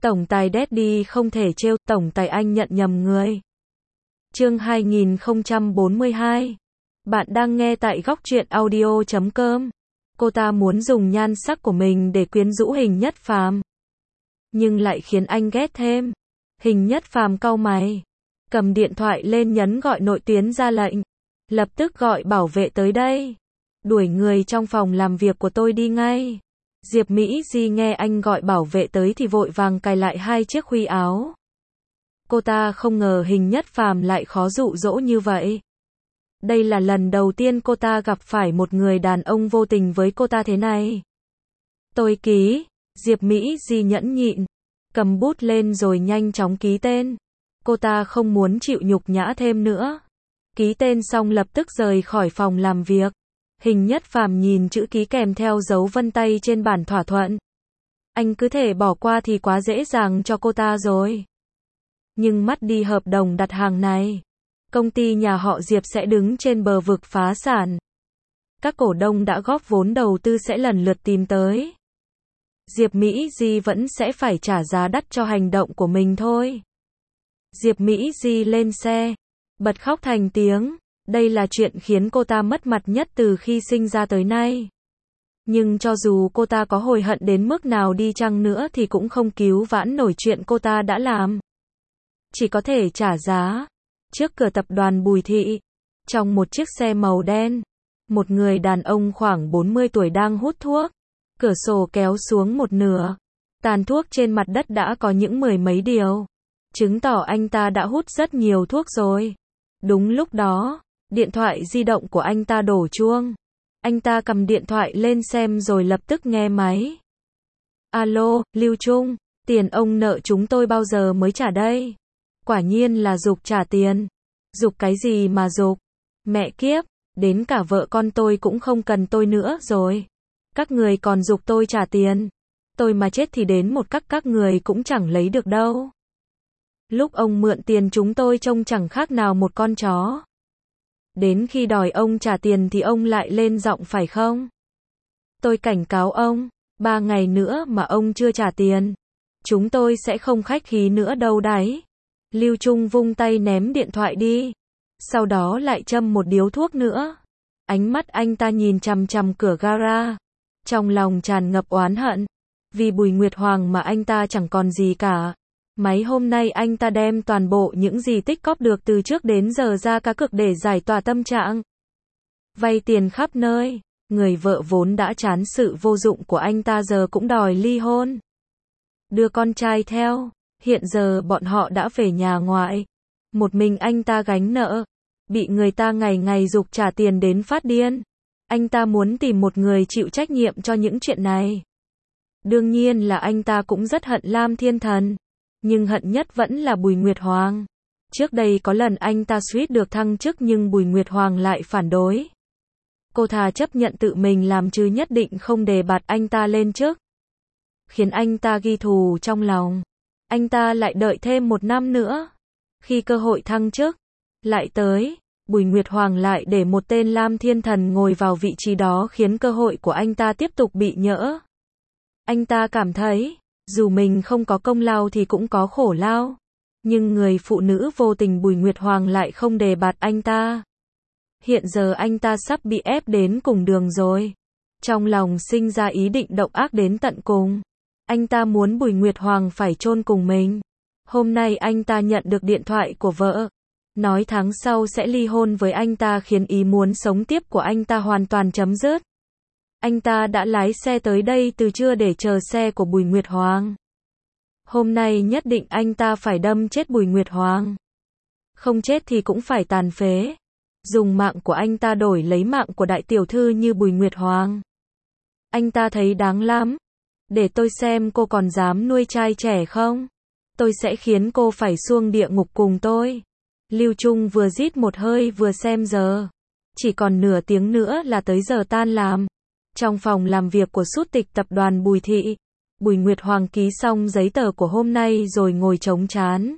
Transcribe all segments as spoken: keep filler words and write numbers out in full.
Tổng tài Daddy không thể trêu, tổng tài anh nhận nhầm người. Chương hai nghìn không trăm bốn mươi hai. Bạn đang nghe tại góc truyện audio chấm com. Cô ta muốn dùng nhan sắc của mình để quyến rũ Hình Nhất Phàm, nhưng lại khiến anh ghét thêm. Hình Nhất Phàm cau mày, cầm điện thoại lên nhấn gọi nội tuyến ra lệnh. Lập tức gọi bảo vệ tới đây. Đuổi người trong phòng làm việc của tôi đi ngay. Diệp Mỹ Di nghe anh gọi bảo vệ tới thì vội vàng cài lại hai chiếc khuy áo. Cô ta không ngờ Hình Nhất Phàm lại khó dụ dỗ như vậy. Đây là lần đầu tiên cô ta gặp phải một người đàn ông vô tình với cô ta thế này. Tôi ký. Diệp Mỹ Di nhẫn nhịn, cầm bút lên rồi nhanh chóng ký tên. Cô ta không muốn chịu nhục nhã thêm nữa. Ký tên xong lập tức rời khỏi phòng làm việc. Hình Nhất Phàm nhìn chữ ký kèm theo dấu vân tay trên bản thỏa thuận. Anh cứ thể bỏ qua thì quá dễ dàng cho cô ta rồi. Nhưng mất đi hợp đồng đặt hàng này, công ty nhà họ Diệp sẽ đứng trên bờ vực phá sản. Các cổ đông đã góp vốn đầu tư sẽ lần lượt tìm tới. Diệp Mỹ Di vẫn sẽ phải trả giá đắt cho hành động của mình thôi. Diệp Mỹ Di lên xe, bật khóc thành tiếng. Đây là chuyện khiến cô ta mất mặt nhất từ khi sinh ra tới nay. Nhưng cho dù cô ta có hối hận đến mức nào đi chăng nữa thì cũng không cứu vãn nổi chuyện cô ta đã làm. Chỉ có thể trả giá. Trước cửa tập đoàn Bùi Thị, trong một chiếc xe màu đen, một người đàn ông khoảng bốn mươi tuổi đang hút thuốc. Cửa sổ kéo xuống một nửa. Tàn thuốc trên mặt đất đã có những mười mấy điều, chứng tỏ anh ta đã hút rất nhiều thuốc rồi. Đúng lúc đó, điện thoại di động của anh ta đổ chuông. Anh ta cầm điện thoại lên xem rồi lập tức nghe máy. Alo, Lưu Trung, tiền ông nợ chúng tôi bao giờ mới trả đây? Quả nhiên là giục trả tiền. Giục cái gì mà giục? Mẹ kiếp, đến cả vợ con tôi cũng không cần tôi nữa rồi. Các người còn giục tôi trả tiền. Tôi mà chết thì đến một các các người cũng chẳng lấy được đâu. Lúc ông mượn tiền chúng tôi trông chẳng khác nào một con chó. Đến khi đòi ông trả tiền thì ông lại lên giọng phải không? Tôi cảnh cáo ông, ba ngày nữa mà ông chưa trả tiền, chúng tôi sẽ không khách khí nữa đâu đấy. Lưu Trung vung tay ném điện thoại đi. Sau đó lại châm một điếu thuốc nữa. Ánh mắt anh ta nhìn chằm chằm cửa gara. Trong lòng tràn ngập oán hận. Vì Bùi Nguyệt Hoàng mà anh ta chẳng còn gì cả. Mấy hôm nay anh ta đem toàn bộ những gì tích cóp được từ trước đến giờ ra cá cược để giải tỏa tâm trạng. Vay tiền khắp nơi. Người vợ vốn đã chán sự vô dụng của anh ta giờ cũng đòi ly hôn. Đưa con trai theo. Hiện giờ bọn họ đã về nhà ngoại. Một mình anh ta gánh nợ. Bị người ta ngày ngày giục trả tiền đến phát điên. Anh ta muốn tìm một người chịu trách nhiệm cho những chuyện này. Đương nhiên là anh ta cũng rất hận Lam Thiên Thần. Nhưng hận nhất vẫn là Bùi Nguyệt Hoàng. Trước đây có lần anh ta suýt được thăng chức nhưng Bùi Nguyệt Hoàng lại phản đối. Cô thà chấp nhận tự mình làm chứ nhất định không đề bạt anh ta lên chức. Khiến anh ta ghi thù trong lòng. Anh ta lại đợi thêm một năm nữa. Khi cơ hội thăng chức lại tới, Bùi Nguyệt Hoàng lại để một tên Lam Thiên Thần ngồi vào vị trí đó khiến cơ hội của anh ta tiếp tục bị nhỡ. Anh ta cảm thấy, dù mình không có công lao thì cũng có khổ lao. Nhưng người phụ nữ vô tình Bùi Nguyệt Hoàng lại không đề bạt anh ta. Hiện giờ anh ta sắp bị ép đến cùng đường rồi. Trong lòng sinh ra ý định độc ác đến tận cùng. Anh ta muốn Bùi Nguyệt Hoàng phải chôn cùng mình. Hôm nay anh ta nhận được điện thoại của vợ. Nói tháng sau sẽ ly hôn với anh ta khiến ý muốn sống tiếp của anh ta hoàn toàn chấm dứt. Anh ta đã lái xe tới đây từ trưa để chờ xe của Bùi Nguyệt Hoàng. Hôm nay nhất định anh ta phải đâm chết Bùi Nguyệt Hoàng. Không chết thì cũng phải tàn phế. Dùng mạng của anh ta đổi lấy mạng của đại tiểu thư như Bùi Nguyệt Hoàng. Anh ta thấy đáng lắm. Để tôi xem cô còn dám nuôi trai trẻ không? Tôi sẽ khiến cô phải xuông địa ngục cùng tôi. Lưu Trung vừa rít một hơi vừa xem giờ. Chỉ còn nửa tiếng nữa là tới giờ tan làm. Trong phòng làm việc của sút tịch tập đoàn Bùi Thị, Bùi Nguyệt Hoàng ký xong giấy tờ của hôm nay rồi ngồi chống trán.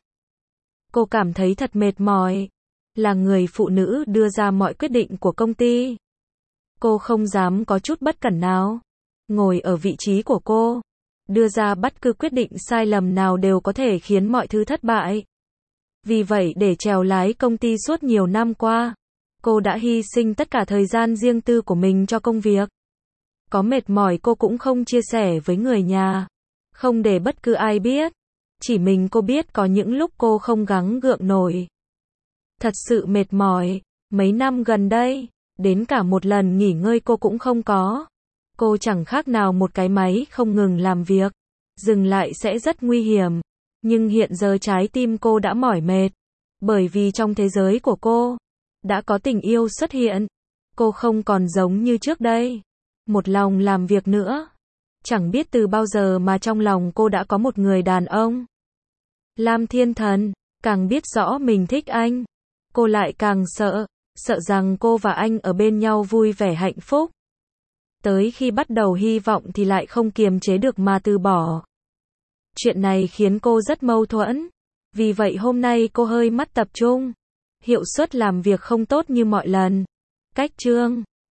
Cô cảm thấy thật mệt mỏi. Là người phụ nữ đưa ra mọi quyết định của công ty. Cô không dám có chút bất cẩn nào. Ngồi ở vị trí của cô, đưa ra bất cứ quyết định sai lầm nào đều có thể khiến mọi thứ thất bại. Vì vậy để chèo lái công ty suốt nhiều năm qua, cô đã hy sinh tất cả thời gian riêng tư của mình cho công việc. Có mệt mỏi cô cũng không chia sẻ với người nhà, không để bất cứ ai biết. Chỉ mình cô biết có những lúc cô không gắng gượng nổi. Thật sự mệt mỏi, mấy năm gần đây, đến cả một lần nghỉ ngơi cô cũng không có. Cô chẳng khác nào một cái máy không ngừng làm việc, dừng lại sẽ rất nguy hiểm. Nhưng hiện giờ trái tim cô đã mỏi mệt, bởi vì trong thế giới của cô, đã có tình yêu xuất hiện. Cô không còn giống như trước đây, một lòng làm việc nữa. Chẳng biết từ bao giờ mà trong lòng cô đã có một người đàn ông. Lam Thiên Thần, càng biết rõ mình thích anh, cô lại càng sợ, sợ rằng cô và anh ở bên nhau vui vẻ hạnh phúc. Tới khi bắt đầu hy vọng thì lại không kiềm chế được mà từ bỏ. Chuyện này khiến cô rất mâu thuẫn. Vì vậy hôm nay cô hơi mất tập trung. Hiệu suất làm việc không tốt như mọi lần. Cách chương